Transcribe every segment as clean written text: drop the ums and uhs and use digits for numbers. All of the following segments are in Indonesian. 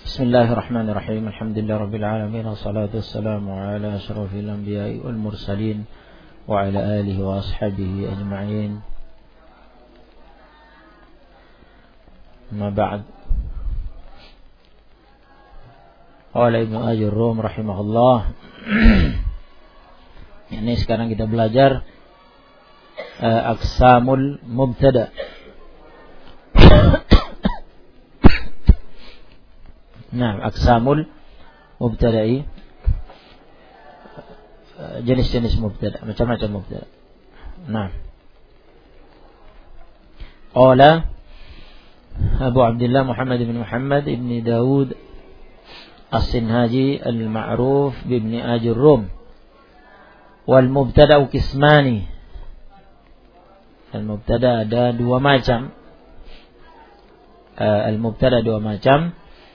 Bismillahirrahmanirrahim. Alhamdulillah rabbil alamin, wassalatu wassalamu ala asyrafil anbiya'i wal mursalin wa ala alihi wa ashabihi ajma'in. Amma ba'd. Qala Ibnu Ajurrum rahimahullah. Ini sekarang kita belajar aqsamul mubtada. Nah, aqsamul mubtada'i, jenis-jenis mubtada, macam-macam mubtada. Nah, qala Abu Abdullah Muhammad bin Muhammad ibn Dawud As-Sinhaji al-ma'ruf bin Ajurrum. Wal mubtada'u qismani. Al-mubtada ada dua macam. Al-mubtada dua macam.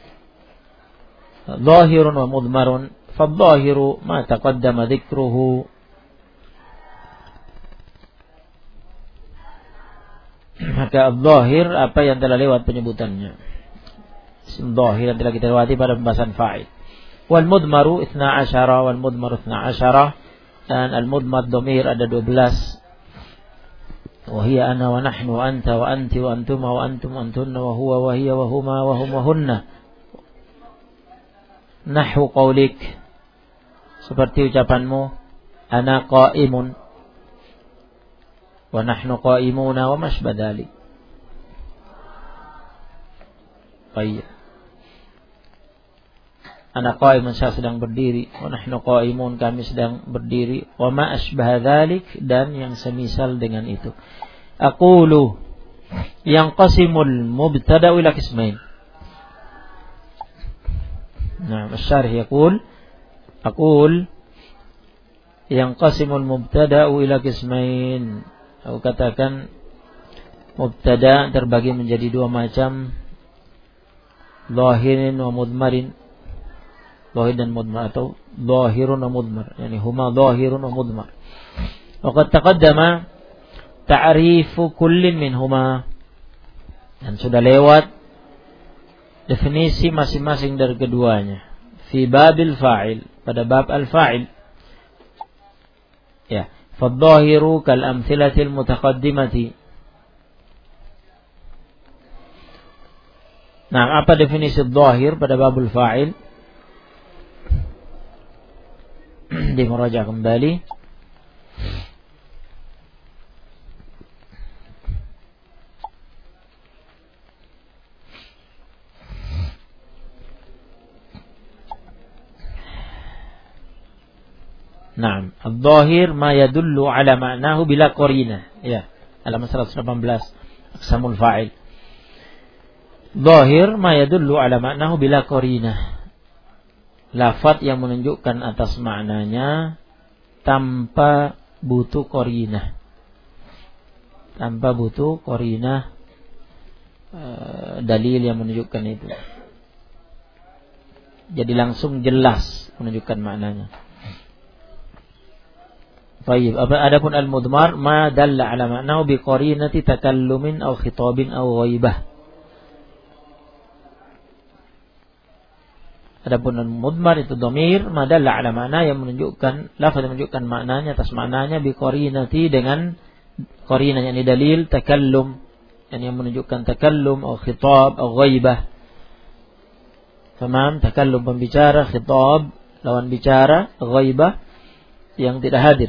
Zahirun wa mudmarun. Fadzahiru ma taqaddama dzikruhu. Maka zahir apa yang telah lewat penyebutannya. Isim zahir yang telah kita lewati pada pembahasan fa'il. Wal mudmaru 12 wal mudmaru 12. Dan al mudmar dhamir ada 12. Wa hiya ana wa nahnu wa anta wa anti wa antuma wa antum wa antunna wa huwa wa hiya wa huma wa hum wa hunna. Nahwu qawlik, seperti ucapanmu, ana qa'imun wa nahnu qa'imuna wa masybah dzalik. Baik. Ana qa'imun, saya sedang berdiri, wa nahnu qa'imun, kami sedang berdiri, wa ma asbah dzalik, dan yang semisal dengan itu. Aqulu yanqasimul mubtada'u ila qismain. Nah, asy-syarih yaqul aqul yanqasimul mubtada'u ila qismain. Aku katakan mubtada terbagi menjadi dua macam, zahirin wa mudmarin. Zahir dan mudmar, atau zahirun wa mudmar, yani huma zahirun wa mudmar. Wa qad taqaddama ta'rifu kullin minhuma, dan sudah lewat definisi masing-masing dari keduanya. Fi babil fa'il, pada bab al-fa'il. Ya, fadh-dhahiru kal amthilatil mutaqaddimati. Nah, apa definisi dhahir pada babul fa'il? Di murajaah kembali. Naam, adh-dhahir ma yadullu ala ma'nahu bila qarinah. Ya, halaman 118 aqsamul fa'il. Dhahir ma yadullu ala ma'nahu bila qarinah. Lafaz yang menunjukkan atas maknanya tanpa butuh qarinah. Tanpa butuh qarinah, dalil yang menunjukkan itu. Jadi langsung jelas menunjukkan maknanya. Baik, adapun al-mudmar ma dalla ala ma'nahu bi qarinati takallumin aw khitabin aw ghaibah. Adapun al-mudmar itu dhamir ma dalla ala ma'na, yang menunjukkan lafaz yang menunjukkan maknanya atas maknanya bi qarinati, dengan qarinah yakni dalil takallum, yang menunjukkan takallum aw khitab aw ghaibah. Tamam, takallum pembicara, khitab lawan bicara, ghaibah yang tidak hadir.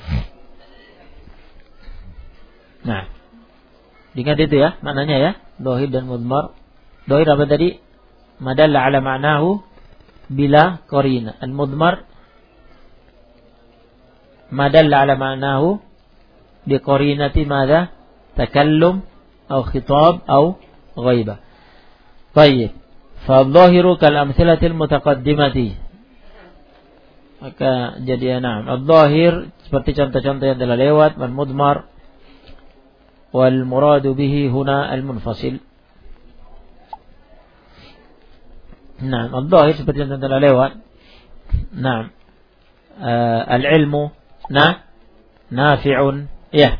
Nah, ingat itu ya maknanya ya, dhahir dan mudmar. Dhahir apa tadi? Madalla ala ma'nahu bila qarina. Al-mudmar madalla ala ma'nahu bi qarinati madza? Takallum atau khitab atau ghaibah. Baik. Fa adh-dhahiru kal amthilatil mutaqaddimati. Maka jadi enam. Adh-dhahir seperti contoh-contoh yang telah lewat. Wal mudmar wal muradu bihi huna al-munfasil. Nah, adh-dhahir seperti yang telah lewat. Nah, al-ilmu nafi'un. Ya.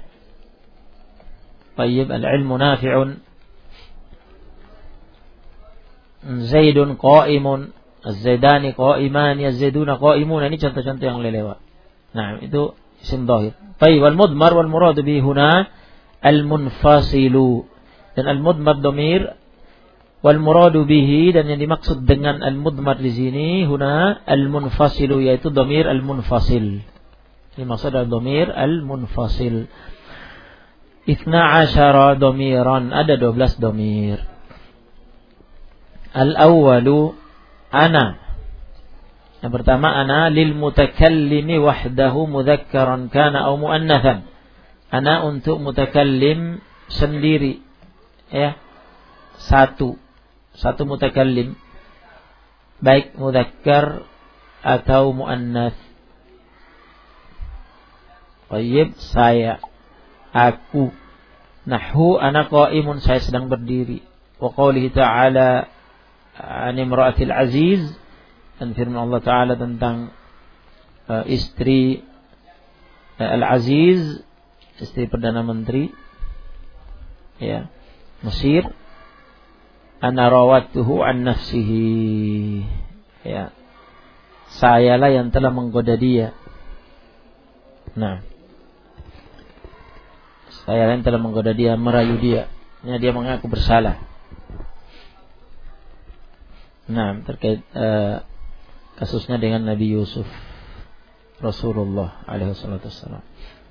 Baik, al-ilmu nafi'un. Zaidun qa'imun, az-zaidani qa'imani, az-zaiduna qa'imun. Ini contoh-contoh yang lewat. Nah, itu isim dhahir. Baik, wal mudmar wal murad bihi huna al-munfasilu. Dan al-mudmar dhamir, wal murad bihi, dan yang dimaksud dengan al-mudmar di sini huna al-munfasilu, yaitu dhamir al-munfasil. Ini maksud adalah dhamir al-munfasil. 12 dhamiran, ada 12 dhamir. Al-awwalu ana. Yang pertama ana lil mutakallimi wahdahu mudzakkaran kana aw muannatsan. Ana untuk mutakallim sendiri, ya. Satu mutakallim, baik mudzakkar atau muannats. Baik, saya, aku. Nahwu ana qa'imun, saya sedang berdiri. Wa qoulihi ta'ala an imra'atil aziz, dan firman Allah Ta'ala tentang istri Al-Aziz, istri Perdana Menteri, ya, Mesir. Ana rawattuhu an nafsihi, ya, sayalah yang telah menggoda dia. Nah, saya yang telah menggoda dia, merayu dia. Ya, dia mengaku bersalah. Nah, terkait kasusnya dengan Nabi Yusuf, Rasulullah alaihi wassalam.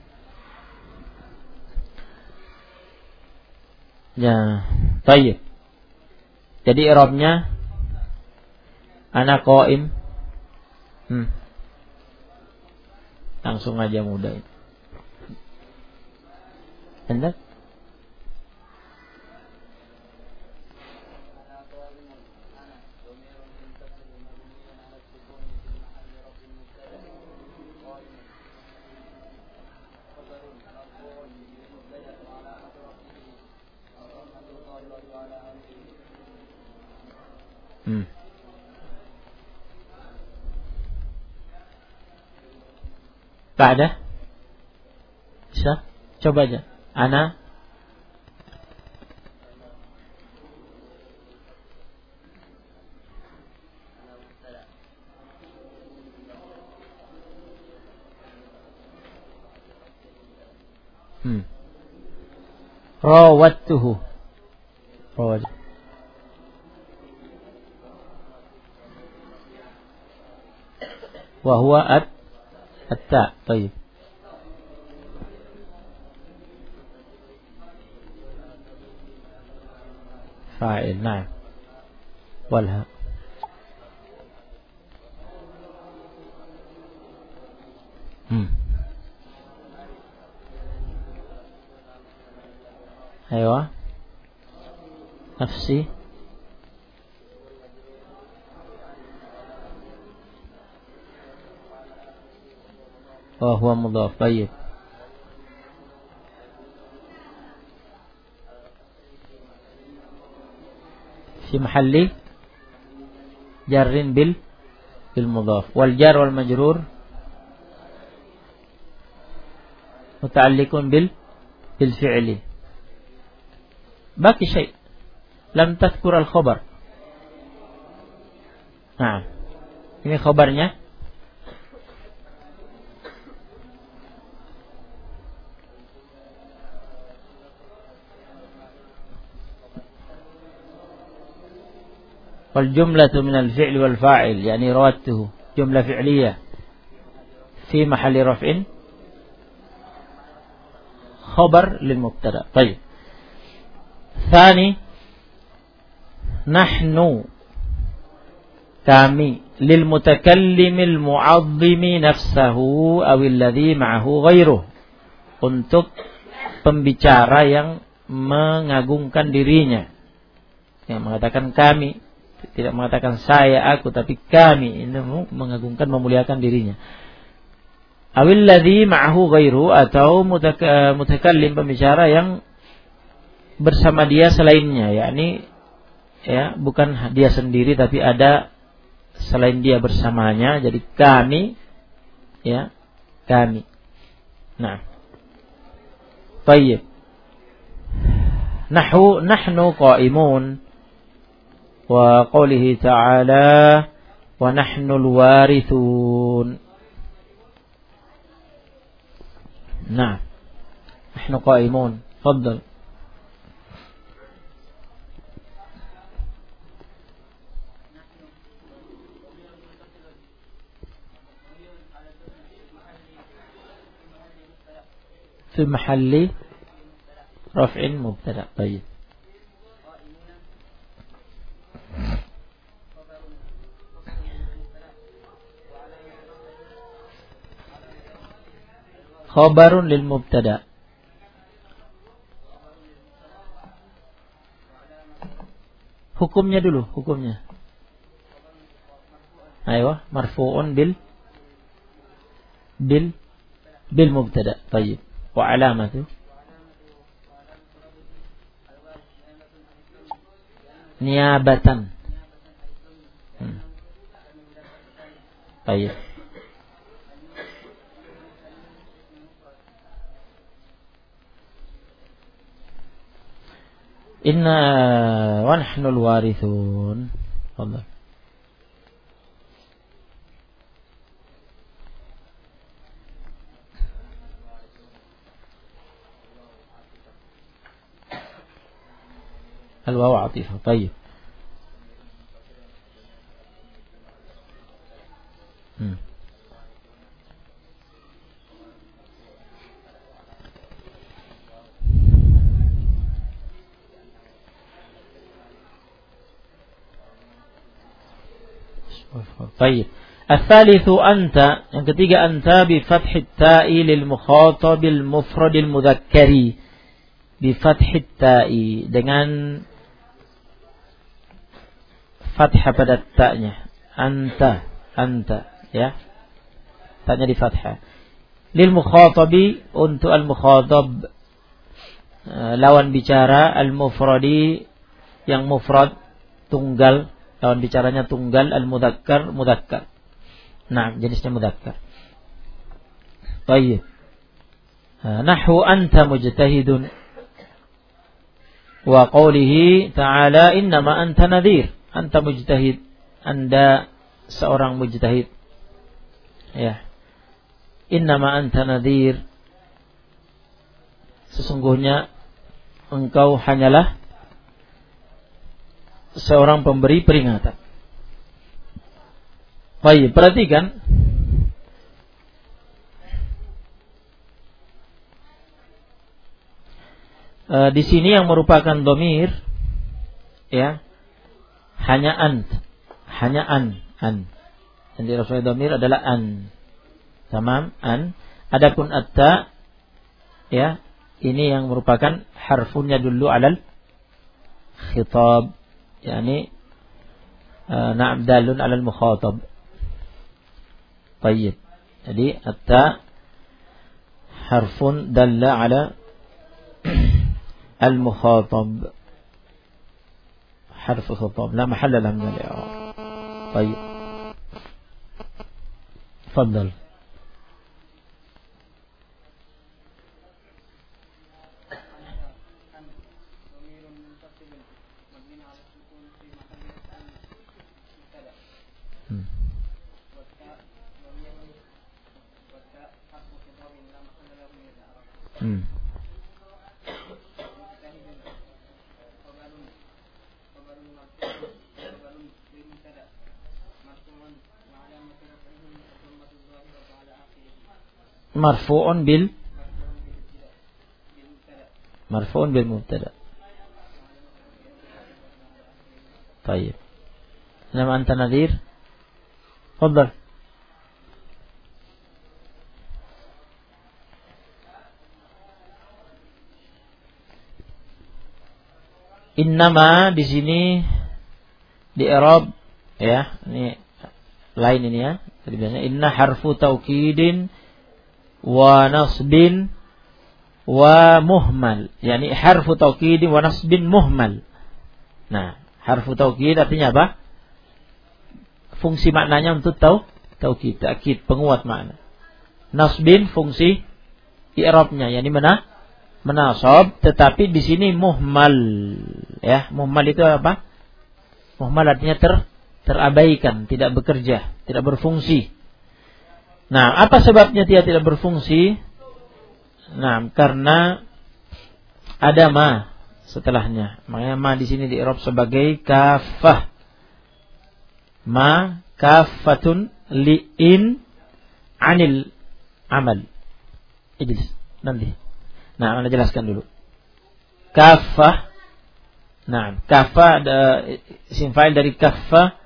Ya, baik. Jadi i'rabnya ana qa'im. Langsung aja mudah itu. Anda? Ba'da? Bisa? Coba aja. Ana rawattuhu. Rawat. Wa huwa at-ta. Baik. Fa'il, na'am. Walha. Ayo. Nafsi. Wa huwa mudhaf. Baik. في محل جر بالمضاف والجار والمجرور متعلق بالفعل. باقي شيء لم تذكر الخبر. Nah, ini khabarnya. والجملة من الفعل والفاعل يعني رواتته جملة فعلية في محل رفع خبر للمبتدأ. طيب. ثاني نحن kami للمتكلم المعظم نفسه أو الذي معه غيره, untuk pembicara yang mengagungkan dirinya, yang mengatakan kami, tidak mengatakan saya, aku, tapi kami, ini mengagungkan, memuliakan dirinya. Awil ladzi ma'ahu ghairu, atau mutakallim, pembicara yang bersama dia selainnya, yakni ya, bukan dia sendiri tapi ada selain dia bersamanya. Jadi kami, ya, kami. Nah, baik. Nahnu qa'imun, wa qawlihi ta'ala wa nahnul warithun. Nah, nahnu qa'imun. Tafadhal. في محل رفع مبتدأ. طيب. خبر للمبتدأ. Hukumnya dulu, hukumnya. Ayo, marfu'un bil mubtada. Baik. Wa alamatu niyabatan. Baik. Inna wa nahnu al-warithun. Allah. الواو عطيفة. طيب. طيب. الثالث أنت. Yang ketiga anta بفتح التاء للمخاطب المفرد المذكر. بفتح التاء dengan fathah pada ta-nya. Anta ya. Ta-nya di fathah. Lil mukhatabi, untuk al mukhatab, lawan bicara, al mufradi yang mufrad, tunggal, lawan bicaranya tunggal, al mudzakkar mudzakkar. Nah, jenisnya mudzakkar. Baik. Nahwu anta mujtahidun. Wa qawlihi ta'ala innama anta nadhir. Anta mujtahid, Anda seorang mujtahid. Ya. Innama anta nadhir. Sesungguhnya engkau hanyalah seorang pemberi peringatan. Baik, perhatikan. Di sini yang merupakan dhamir, ya, hanya an. Yang dirasai dhamir adalah an. Tamam, an. Adapun atta, ya, ini yang merupakan harfunnya dulu alal khitab, yakni na'am dalun alal mukhatab. Baik. Jadi atta harfun dalla ala al-mukhatab. حرف خطاب لا محل له من الإعراب. طيب تفضل. مرفوع بالمبتدا. طيب. إنما أنت نذير. تفضل. Innama di sini di i'rab, ya, ini lain ini ya. Jadi biasanya inna harfu taukidin wa nasbin wa muhmal, yakni harfu taukidin wa nasbin muhmal. Nah, harfu taukid artinya apa? Fungsi maknanya untuk taukid, takkid, penguat makna. Nasbin fungsi i'rabnya, yakni menasab, tetapi di sini muhmal. Ya, muhmal itu apa? Muhmal artinya terabaikan, tidak bekerja, tidak berfungsi. Nah, apa sebabnya dia tidak berfungsi? Nah, karena ada ma setelahnya. Makanya ma di sini di-i'rab sebagai kafah. Ma kafatun li'in anil amal. Ijlis nanti. Nah, Anda jelaskan dulu. Kafah. Nah, kafah ada isim fa'il dari kafah.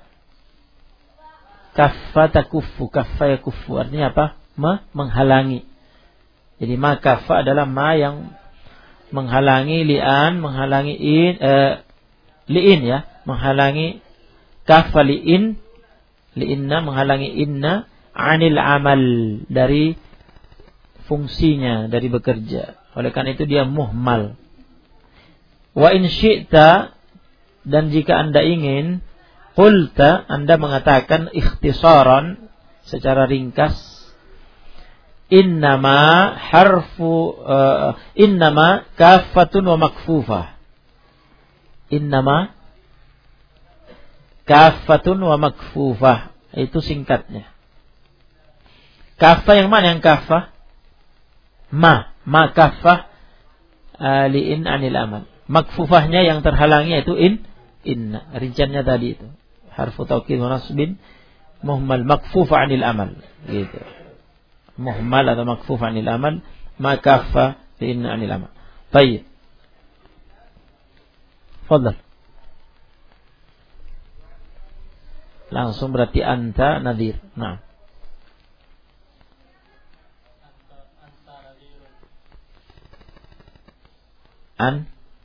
Kaffa takuffu, kaffa yakuffu. Artinya apa? Menghalangi. Jadi ma kaffa adalah ma yang menghalangi li'an, menghalangi li'in ya, menghalangi kaffa li'inna menghalangi inna anil amal, dari fungsinya, dari bekerja. Oleh karena itu dia muhmal. Wa in syi'ta, dan jika Anda ingin, qulta, Anda mengatakan ikhtisaran, secara ringkas, innama kafatun wa makfufah. Innama kafatun wa makfufah, itu singkatnya. Kafah yang mana yang kafah? Ma kafah li'in anil amal. Makfufahnya yang terhalangi itu inna. Rinciannya tadi itu. Harfu taukid wa nasbin muhmal makfuf anil amal. Gitu. Muhmal atau makfuf anil amal, ma kaffa li'in anil amal. Baik. Fadhal. Langsung berarti anta nadhir. Nah. An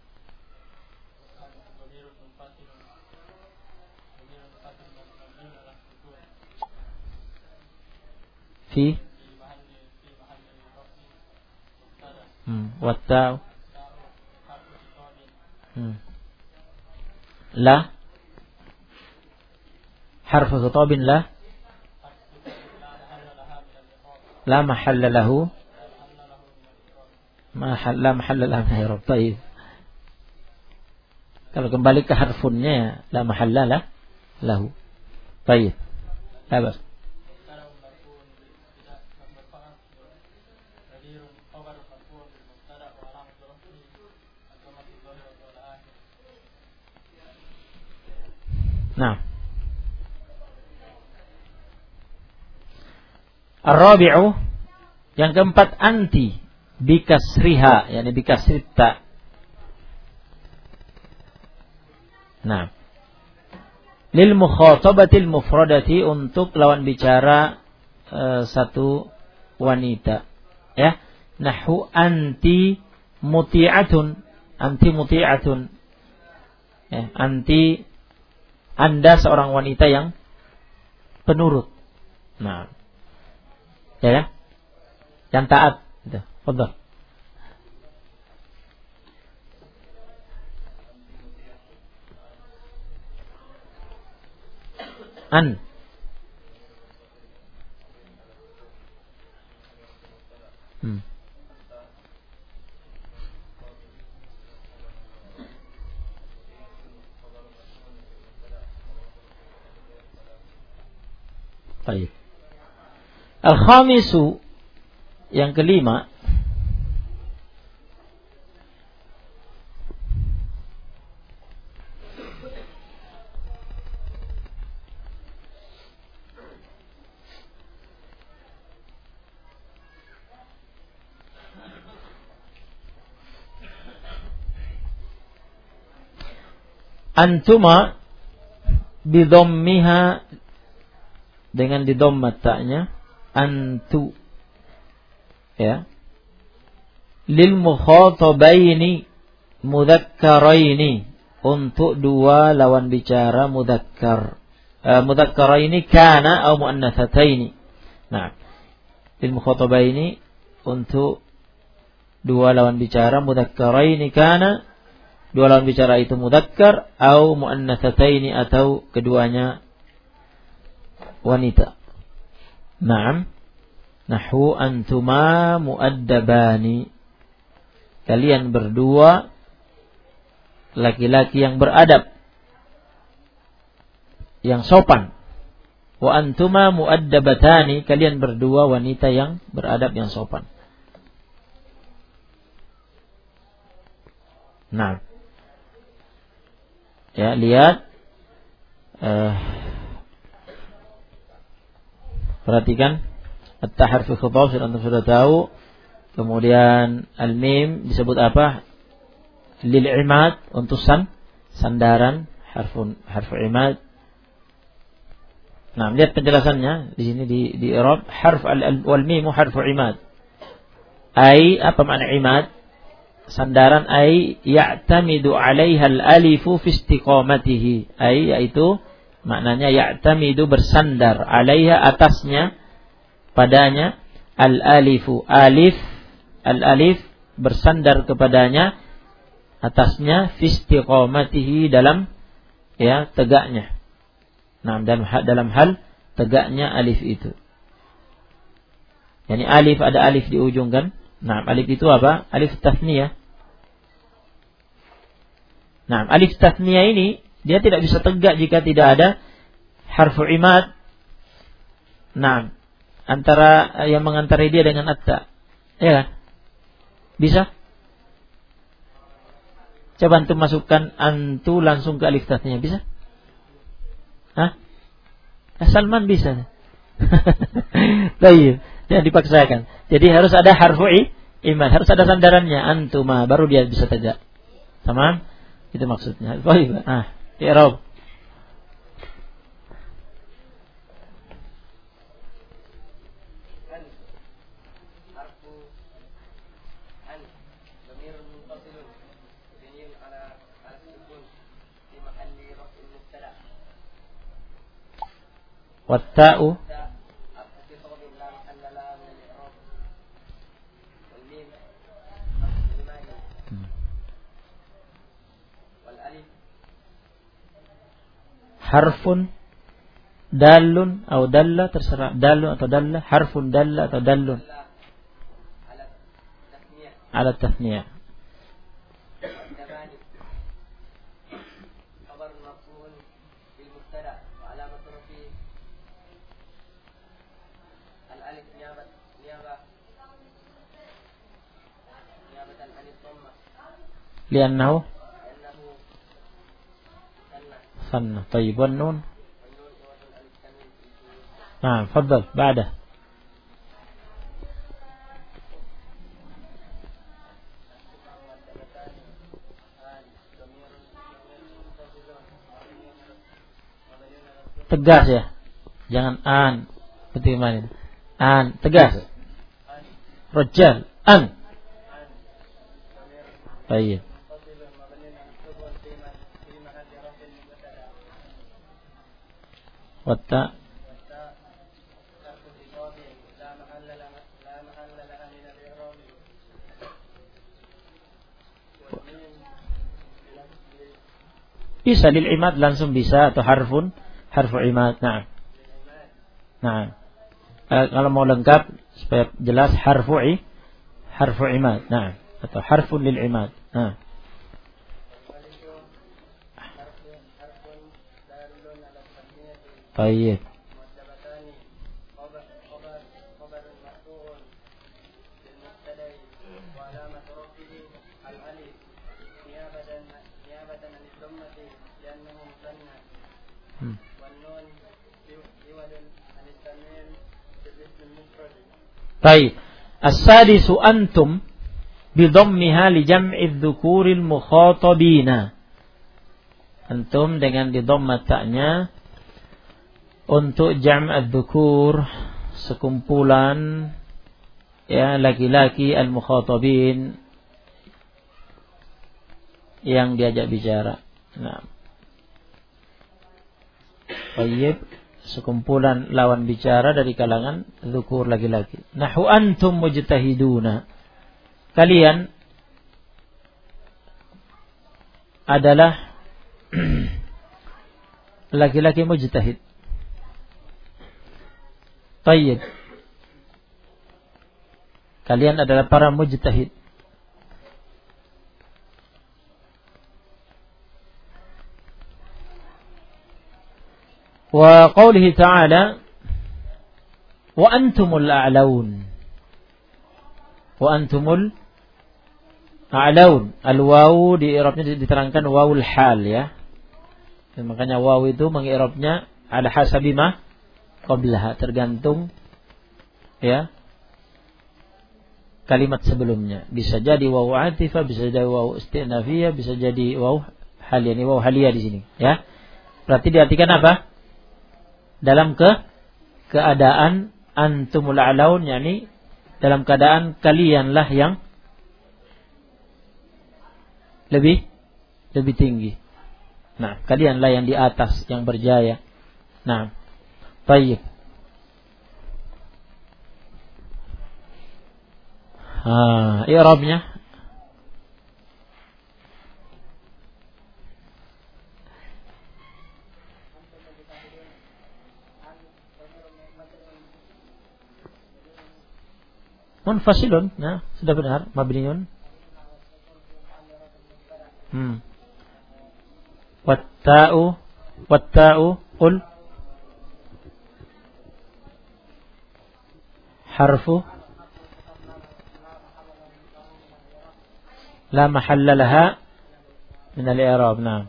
fi watta'u la harfu khitabin la mahalla lahu la mahalla lahu min i'rab. Baik. Kalau kembali ke harfunnya la mahalla lahu. Baik. Sabar. Nah. Ar-rabi'u, yang keempat, anti bikasriha, yakni bikasrita. Nah. Lil mukhatabatil mufradati, untuk lawan bicara satu wanita. Ya. Nahu anti muti'atun. Anti muti'atun. Ya, anti, Anda seorang wanita yang penurut. Nah. Ya. Yang taat. Gitu. Fadhal. An. Baik. Al-khamisu, yang kelima, antuma bidhammiha, dengan didhammat ta'nya, antu, ya, lil mukhatabaini mudzakkaraini, untuk dua lawan bicara mudzakkar, mudzakkaraini kana atau muannatsataini. Nah, lil mukhatabaini, untuk dua lawan bicara mudzakkaraini kana, dua lawan bicara itu mudzakkar, atau muannatsataini, atau keduanya wanita. Naam. Nahu antuma muaddabani, kalian berdua laki-laki yang beradab. yang sopan. Wa antuma muaddabatani, kalian berdua wanita yang beradab, yang sopan. Nah, ya lihat, perhatikan at-tahar fi khitab, antum sudah tahu. Kemudian al-mim disebut apa? Lil imad, untuk sandaran, harfu imad. Nah, lihat penjelasannya di sini di i'rab, harf wal mim harfu imad. Ai, apa makna imad? Sandaran, ai ya'tamidu 'alaiha al-alifu fi istiqamatihi. Ai yaitu maknanya ya'tamidu, bersandar, 'alaiha, atasnya, padanya, al-alifu, al-alif bersandar kepadanya, atasnya, fi istiqamatihi, dalam ya tegaknya. Nah, dalam hal tegaknya alif itu. Yani alif, ada alif di ujung kan? Nah, alif itu apa? Alif tathniyah. Nah, alif tathniyah ini dia tidak bisa tegak jika tidak ada harfu imad. Nah, antara yang mengantari dia dengan atta. Ya kan? Bisa? Coba antum masukkan antu langsung ke alif tathniyah, bisa? Hah? Salman bisa. Baik, jangan dipaksakan. Jadi harus ada harfu imad, harus ada sandarannya, antuma, baru dia bisa tegak. Sama? Itu maksudnya. Baik. I'rab. Watta'u harfun dalun atau dalla, terserah, dalun atau dalla, harfun dalla atau dallun ala tathniyah. لأنه ثنى. طيب والنون. نعم تفضل بعده. Tegas ya, jangan an seperti kemarin. An, tegas. Rajal, an. Baik. Watta bisa lil imad, langsung bisa, atau harfu imad. Nah, kalau mau lengkap supaya jelas, harfu imad. Nah, atau harfun lil imad. Nah, baik. Baik. As-sadisu antum bidhammiha li jam'i dzukuril mukhatabina. Antum dengan didhamma ta'nya untuk jam' adz-dzukur, sekumpulan ya laki-laki al-mukhatabin yang diajak bicara. Nah, baik, sekumpulan lawan bicara dari kalangan dzukur, laki-laki. Nahu antum mujtahiduna, kalian adalah laki-laki mujtahid. Tayyib, kalian adalah para mujtahid. Wa qawlihi ta'ala wa antumul a'laun. Wa antumul a'laun. Al-wawu di i'rabnya diterangkan wawul hal ya. Dan makanya wawu itu mengi'rabnya ala hasabi ma qablaha, tergantung ya kalimat sebelumnya. Bisa jadi wawu atifah, bisa jadi wawu istinafiyah, bisa jadi wawu haliyah. Ini wawu haliyah di sini ya. Berarti diartikan apa? Dalam keadaan antumul a'laun, yakni dalam keadaan kalianlah yang lebih tinggi. Nah, kalianlah yang di atas, yang berjaya. Nah, baik. I'rabnya munfasilun, nah, sudah benar, mabniun. Watta'u qul harfu la mahalla laha min al-i'rab. Nah,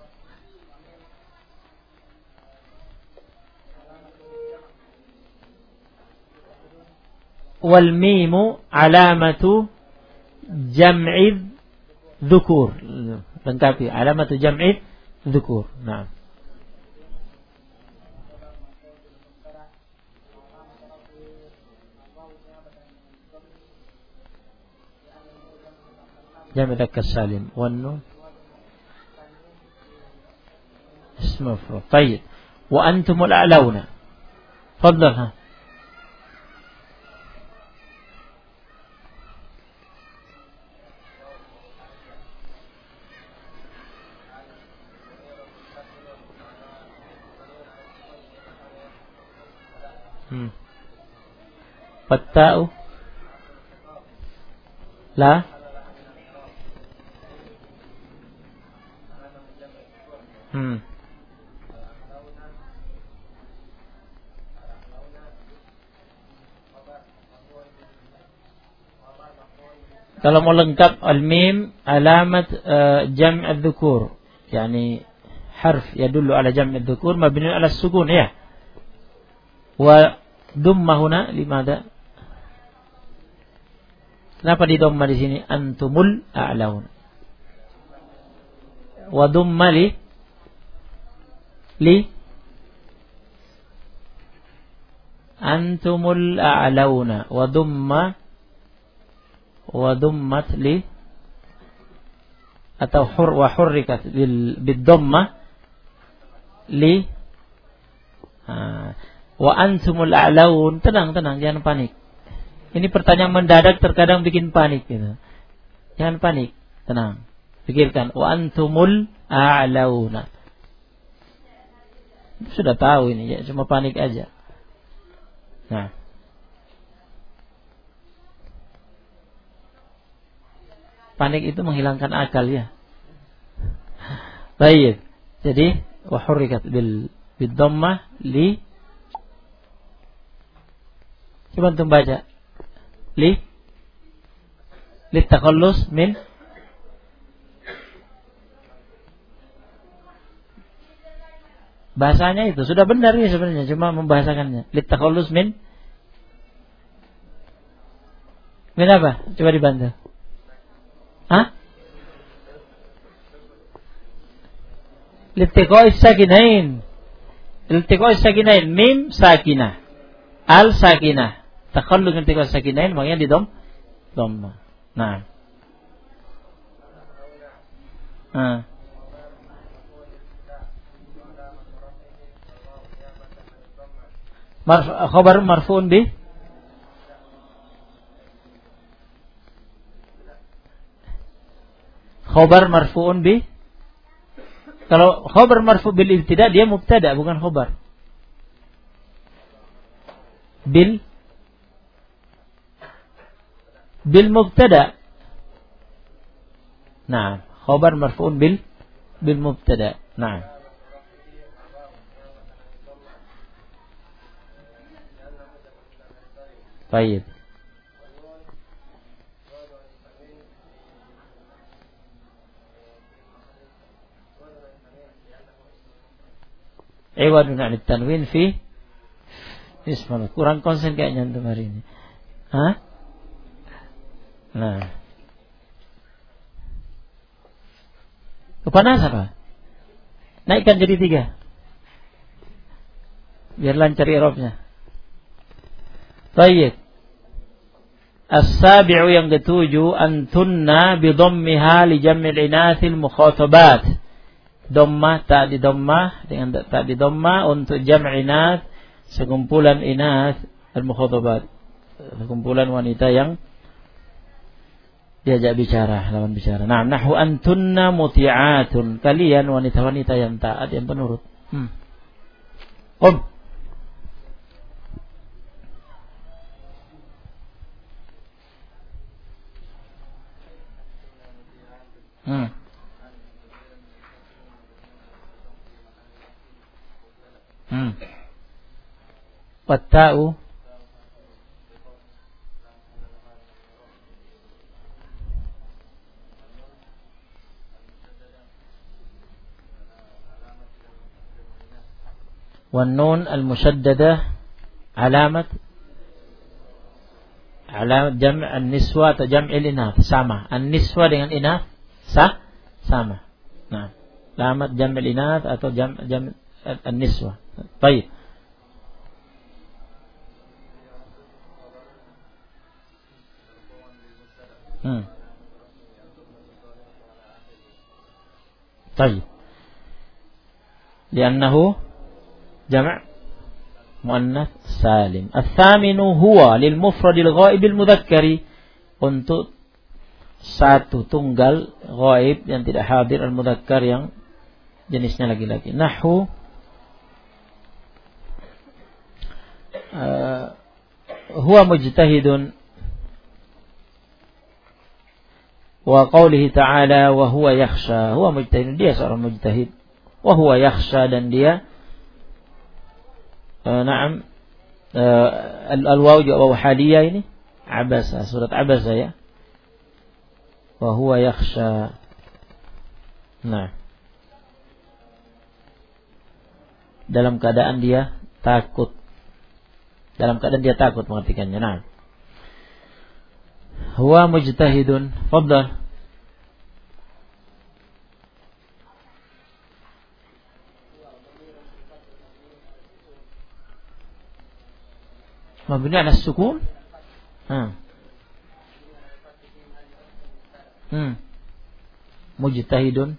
wal mimu alamatu jam'i dzukur. Lengkapi alamatu jam'i dzukur. Nah, jam'i dzakkar salim wan nun ism maf'ul. Tayyib. Wa antumul a'launa. Tafadhal. Watta'u la Kalau mau lengkap al-mim alamat jam' adz-dzukur, yani harf yadullu ala jam' adz-dzukur mabniun ala sukun ya. Wa dumma huna limada? Kenapa di dhamma di sini? Antumul a'laun. Wa dumma li antumul a'launa wa dummat li atau wa hurrikat bid dhammah li wa antumul a'laun. Tenang, jangan panik. Ini pertanyaan mendadak terkadang bikin panik gitu. Jangan panik, tenang. Pikirkan wa antumul a'launa. Sudah tahu ini ya, cuma panik aja. Nah, panik itu menghilangkan akal ya. Baik. Jadi wa hurrikat bil dhammah li. Coba antum baca. Li takhallus min bahasanya itu sudah benar ya sebenarnya, cuma membahasakannya. Li takhallus min apa? Coba dibantu. Hah? Iltiqa'is sakinain. Iltiqa'is sakinain, mim sakinah, al sakinah. Takhallus min iltiqa'is sakinain maknanya di dhamma. Nah. Khabar marfu'un bi khabar marfu'un bi. Kalau khabar marfu' bil ibtida dia mubtada bukan khabar. Bil mubtada. Nah, khabar marfu'un bil mubtada. Nah. Baik. Iwadun 'ala tanwin fi ismul. Kurang konsen kayaknya antum hari ini. Hah? Nah. Kepanasan Pak. Naikkan jadi 3. Biar lancar i'rabnya. Baik. As-sabi'u yang ketujuh antunna bi dhammiha li jam'il inathil mukhatabat. Dhammah tak di dhammah dengan tak di dhammah untuk jam' inath, sekumpulan inath al-mukhatabat, sekumpulan wanita yang diajak bicara, lawan bicara. Nah, nahwu antunna muti'atun, kalian wanita-wanita yang taat, yang penurut. Qum. Watta'u wan nun al-musyaddada alamat jam' an-niswa atau jam'il inath sama. An-niswa dengan inath sama. Nah, alamat jam'il inath atau jam' an-niswa. Baik. طيب لأنه جمع مؤنث سالم. الثامن هو للمفرد الغائب المذكر, untuk satu tunggal ghaib yang tidak hadir al-mudzakkar yang jenisnya laki-laki. Nahwu huwa mujtahidun wa qawlihi ta'ala wa huwa yakhsha. Huwa mujtahid, dia seorang mujtahid. Wa huwa yakhsha, dan dia al-waw juga waw haliyah ini abasa, surat abasa ya. Wa huwa yakhsha. Nah, dalam keadaan dia takut. Dalam keadaan dia takut mengartikannya. Nah, huwa mujtahidun. Fadhal. Mabni ala sukun. Mujtahidun.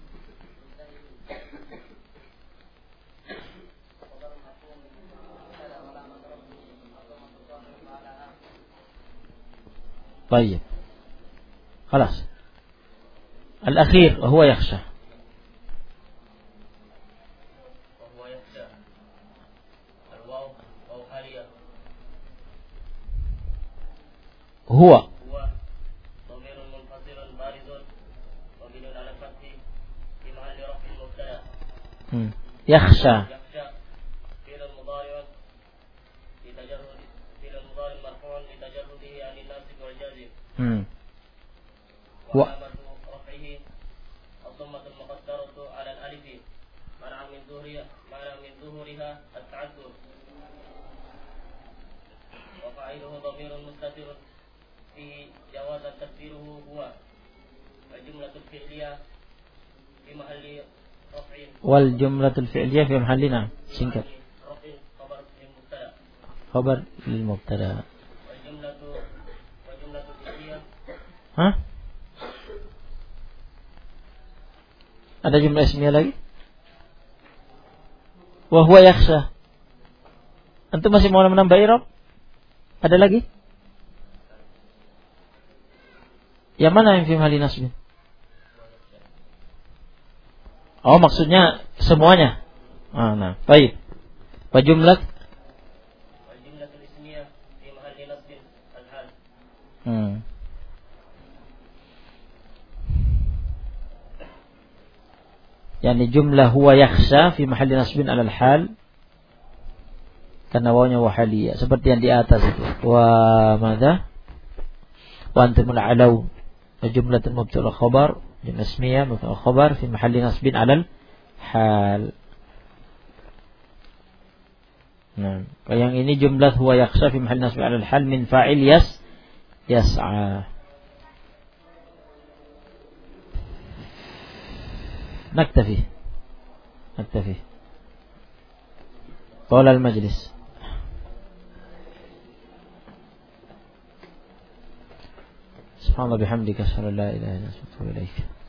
طيب خلاص. الأخير وهو يخشى. هو ضمير منفصل بارز مبني على الفتح في محل رفع مبتدأ. يخشى فعل المضارع لتجرد فعل المضارع مرفوع لتجرده عن الناصب والجازم. وعلامة رفعه الضمة المقدرة على الألف منع من ظهورها التعذر. وفاعله ضمير مستتر فيه جواز تقديره هو. والجملة الفعلية في محل رفع. والجملة الفعلية في محلنا سنكر رفع خبر للمبتدأ. خبر للمبتدأ. والجملة الفعلية. Ada jumlah ismiyah lagi? Wa huwa yakhsha. Antum masih mau menambah i'rab? Ada lagi? Yang mana yang fi mahali nasbin? Oh, maksudnya semuanya. Nah, baik. Wa jumlah ismiyah fi mahali nasbin al-hal. Yani jumlah huwa yakhsha fi mahalli nasbin alal hal. karena wawnya wahaliyah seperti yang di atas itu. Wa madza? Wa antumul alau. Jumlatun mubtada khabar, jumlah ismiyah mubtada khabar fi mahalli nasbin 'alal hal. Nah, yang ini jumlah huwa yakhsha fi mahalli nasbin 'alal hal min fa'il yas'a. نكتفي طول المجلس. سبحان الله بحمدك أشهد أن لا إله إلا أنت أستغفرك وأتوب إليك.